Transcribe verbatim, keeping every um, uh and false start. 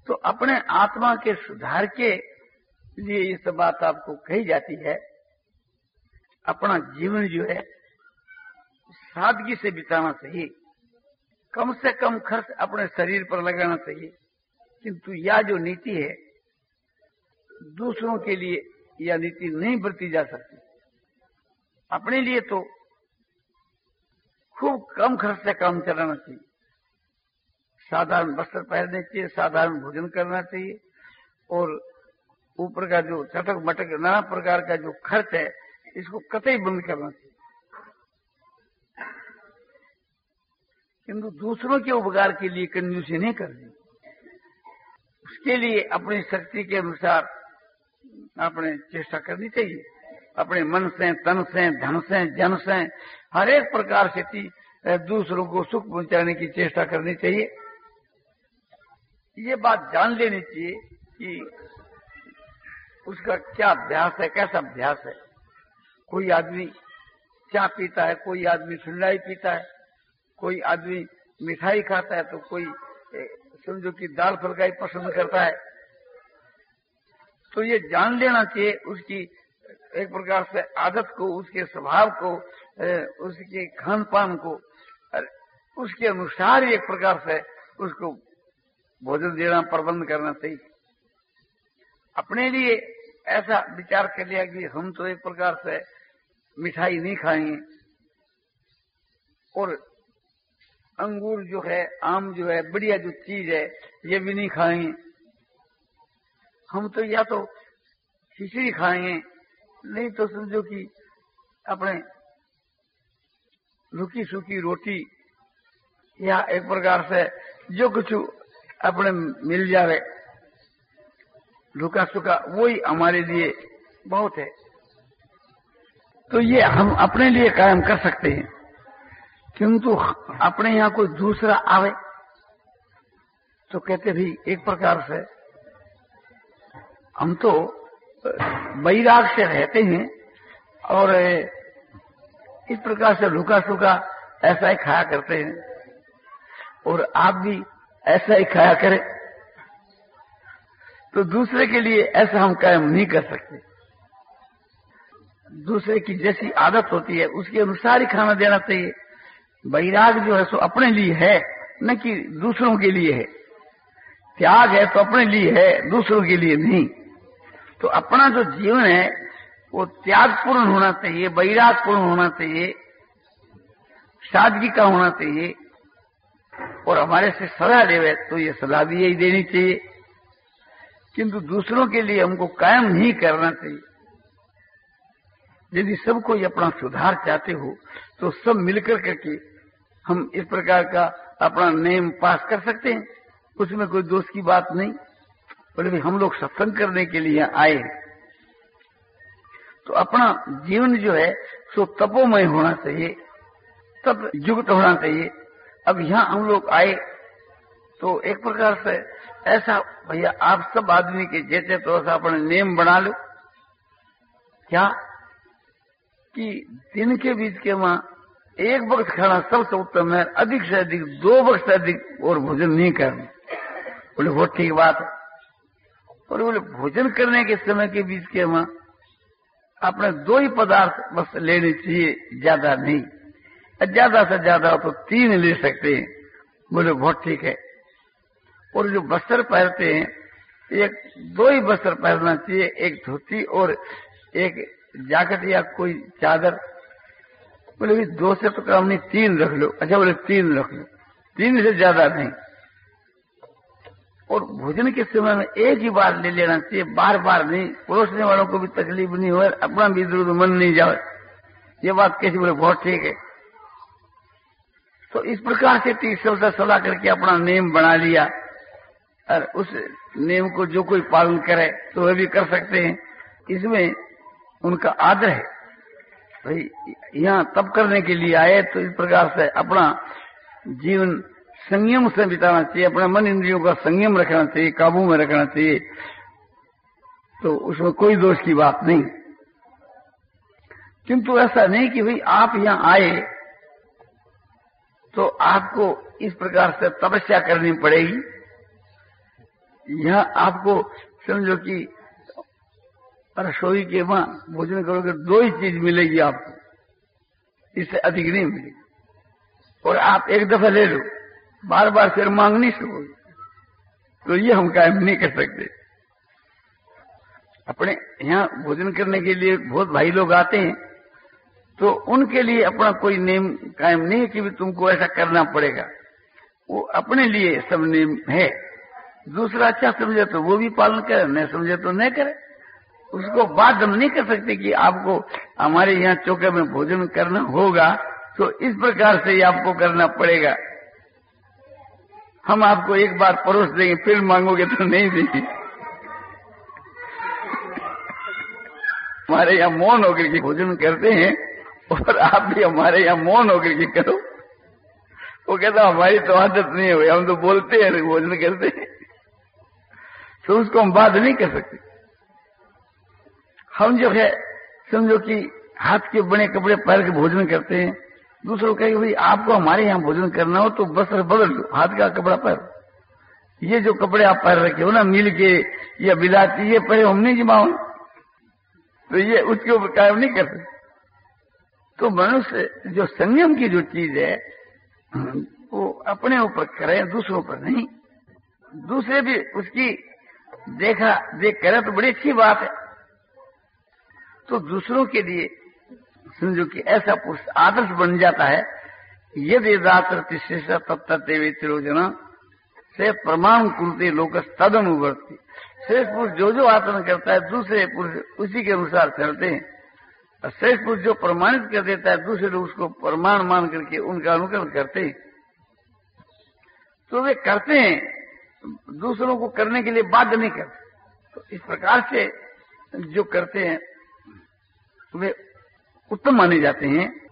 तो अपने आत्मा के सुधार के लिए ये सब बात आपको कही जाती है। अपना जीवन जो है सादगी से बिताना चाहिए, कम से कम खर्च अपने शरीर पर लगाना चाहिए। किंतु यह जो नीति है दूसरों के लिए यह नीति नहीं बरती जा सकती। अपने लिए तो खूब कम खर्च से काम चलाना चाहिए, साधारण वस्त्र पहनने चाहिए, साधारण भोजन करना चाहिए, और ऊपर का जो चटक मटक नाना प्रकार का जो खर्च है इसको कतई बंद करना चाहिए। किंतु दूसरों के उपकार के लिए कंजूसी नहीं करनी, उसके लिए अपनी शक्ति के अनुसार अपने चेष्टा करनी चाहिए। अपने मन से, तन से, धन से, जन से, हर एक प्रकार से दूसरों को सुख पहुंचाने की चेष्टा करनी चाहिए। ये बात जान लेनी चाहिए कि उसका क्या अभ्यास है, कैसा अभ्यास है। कोई आदमी चाय पीता है, कोई आदमी ठंडाई पीता है, कोई आदमी मिठाई खाता है, तो कोई समझो कि दाल फलकाई पसंद करता है। तो ये जान लेना चाहिए उसकी एक प्रकार से आदत को, उसके स्वभाव को, उसके खान पान को, उसके अनुसार एक प्रकार से उसको भोजन देना, प्रबंध करना चाहिए। अपने लिए ऐसा विचार कर लिया कि हम तो एक प्रकार से मिठाई नहीं खाएंगे, और अंगूर जो है, आम जो है, बढ़िया जो चीज है, ये भी नहीं खाएंगे। हम तो या तो खिचड़ी खाएंगे, नहीं तो समझो कि अपने रुकी सूखी रोटी, या एक प्रकार से जो कुछ अपने मिल जावे रुका सूखा, वही हमारे लिए बहुत है। तो ये हम अपने लिए कायम कर सकते हैं। किंतु अपने यहाँ कोई दूसरा आवे तो कहते भी एक प्रकार से हम तो वैराग से रहते हैं, और इस प्रकार से रुका सूखा ऐसा ही खाया करते हैं, और आप भी ऐसा ही खाया करें। तो दूसरे के लिए ऐसा हम कायम नहीं कर सकते। दूसरे की जैसी आदत होती है उसके अनुसार ही खाना देना चाहिए। वैराग जो है सो अपने लिए है, न कि दूसरों के लिए है। त्याग है तो अपने लिए है, दूसरों के लिए नहीं। तो अपना जो जीवन है वो त्यागपूर्ण होना चाहिए, वैरागपूर्ण होना चाहिए, सादगी का होना चाहिए। और हमारे से सलाह लेवे तो ये सलाह भी यही देनी चाहिए। किंतु दूसरों के लिए हमको कायम नहीं करना चाहिए। यदि सब कोई अपना सुधार चाहते हो तो सब मिलकर करके हम इस प्रकार का अपना नेम पास कर सकते हैं, उसमें कोई दोष की बात नहीं। बोले भी हम लोग सत्संग करने के लिए आए, तो अपना जीवन जो है सो तपोमय होना चाहिए, तप युक्त होना चाहिए। अब यहाँ हम लोग आए तो एक प्रकार से ऐसा, भैया आप सब आदमी के जैसे तो ऐसा अपने नेम बना लो क्या कि दिन के बीच के वहां एक वक्त खाना सबसे उत्तम है, अधिक से अधिक दो वक्त से अधिक और भोजन नहीं करना। बोले बहुत ठीक बात है। और बोले भोजन करने के समय के बीच के वहां अपने दो ही पदार्थ बस लेने चाहिए, ज्यादा नहीं। ज्यादा से ज्यादा तो तीन ले सकते हैं। बोले बहुत ठीक है। और जो वस्त्र पहनते हैं, एक दो ही वस्त्र पहनना चाहिए, एक धोती और एक जैकेट या कोई चादर। बोले भी दो से तो कम नहीं, तीन रख लो। अच्छा बोले तीन रख लो, तीन से ज्यादा नहीं। और भोजन के समय में एक ही बार ले लेना चाहिए, बार बार नहीं। परोसने वालों को भी तकलीफ नहीं हो, अपना भी इधर उधर मन नहीं जाए। ये बात कैसी? बोले बहुत ठीक है। तो इस प्रकार से तीसरे से सलाह करके अपना नियम बना लिया, और उस नियम को जो कोई पालन करे तो वह भी कर सकते हैं। इसमें उनका आदर है। भाई यहाँ तप करने के लिए आए तो इस प्रकार से अपना जीवन संयम से बिताना चाहिए, अपना मन इंद्रियों का संयम रखना चाहिए, काबू में रखना चाहिए। तो उसमें कोई दोष की बात नहीं। किंतु ऐसा नहीं कि भाई आप यहाँ आए तो आपको इस प्रकार से तपस्या करनी पड़ेगी, यहाँ आपको समझो कि रसोई के वहां भोजन करोगे दो ही चीज मिलेगी आपको, इससे अधिक नहीं मिलेगी। और आप एक दफा ले लो, बार बार फिर मांग नहीं सकोगे, तो ये हम कायम नहीं कर सकते। अपने यहाँ भोजन करने के लिए बहुत भाई लोग आते हैं, तो उनके लिए अपना कोई नियम कायम नहीं है कि भी तुमको ऐसा करना पड़ेगा। वो अपने लिए सब नियम है। दूसरा अच्छा समझे तो वो भी पालन करे, नहीं समझे तो नहीं करे। उसको बात हम नहीं कर सकते कि आपको हमारे यहाँ चौके में भोजन करना होगा तो इस प्रकार से ही आपको करना पड़ेगा। हम आपको एक बार परोस देंगे, फिर मांगोगे तो नहीं देंगे। हमारे यहाँ मौन होकर के भोजन करते हैं और आप भी हमारे यहाँ मौन होकर के करो। वो कहता हमारी तो आदत नहीं है, हम तो बोलते हैं भोजन करते हैं, तो उसको हम बात नहीं कर सकते। हम जो है समझो कि हाथ के बने कपड़े पहन के भोजन करते हैं, दूसरों कहेंगे भाई आपको हमारे यहाँ भोजन करना हो तो वस्त्र बदल लो, हाथ का कपड़ा पहन। ये जो कपड़े आप पहन रखे हो ना मिल के या बिलाती, ये पहले हम नहीं जमाओ, तो ये उसके ऊपर कायम नहीं कर सकते। तो मनुष्य जो संयम की जो चीज है वो अपने ऊपर करे, दूसरों पर नहीं। दूसरे भी उसकी देखा देख करे तो बड़ी अच्छी बात है। तो दूसरों के लिए समझो कि ऐसा पुरुष आदर्श बन जाता है। यदि दात्र शिष्य तत्तना से प्रमाण कुरते लोक तदनुवर्ती। श्रेष्ठ पुरुष जो जो आचरण करता है दूसरे पुरुष उसी के अनुसार चलते हैं, और श्रेष्ठ पुरुष जो प्रमाणित कर देता है दूसरे लोग उसको प्रमाण मान करके उनका अनुकरण करते हैं। तो वे करते हैं, दूसरों को करने के लिए बाध्य नहीं करते। तो इस प्रकार से जो करते हैं वे उत्तम माने जाते हैं।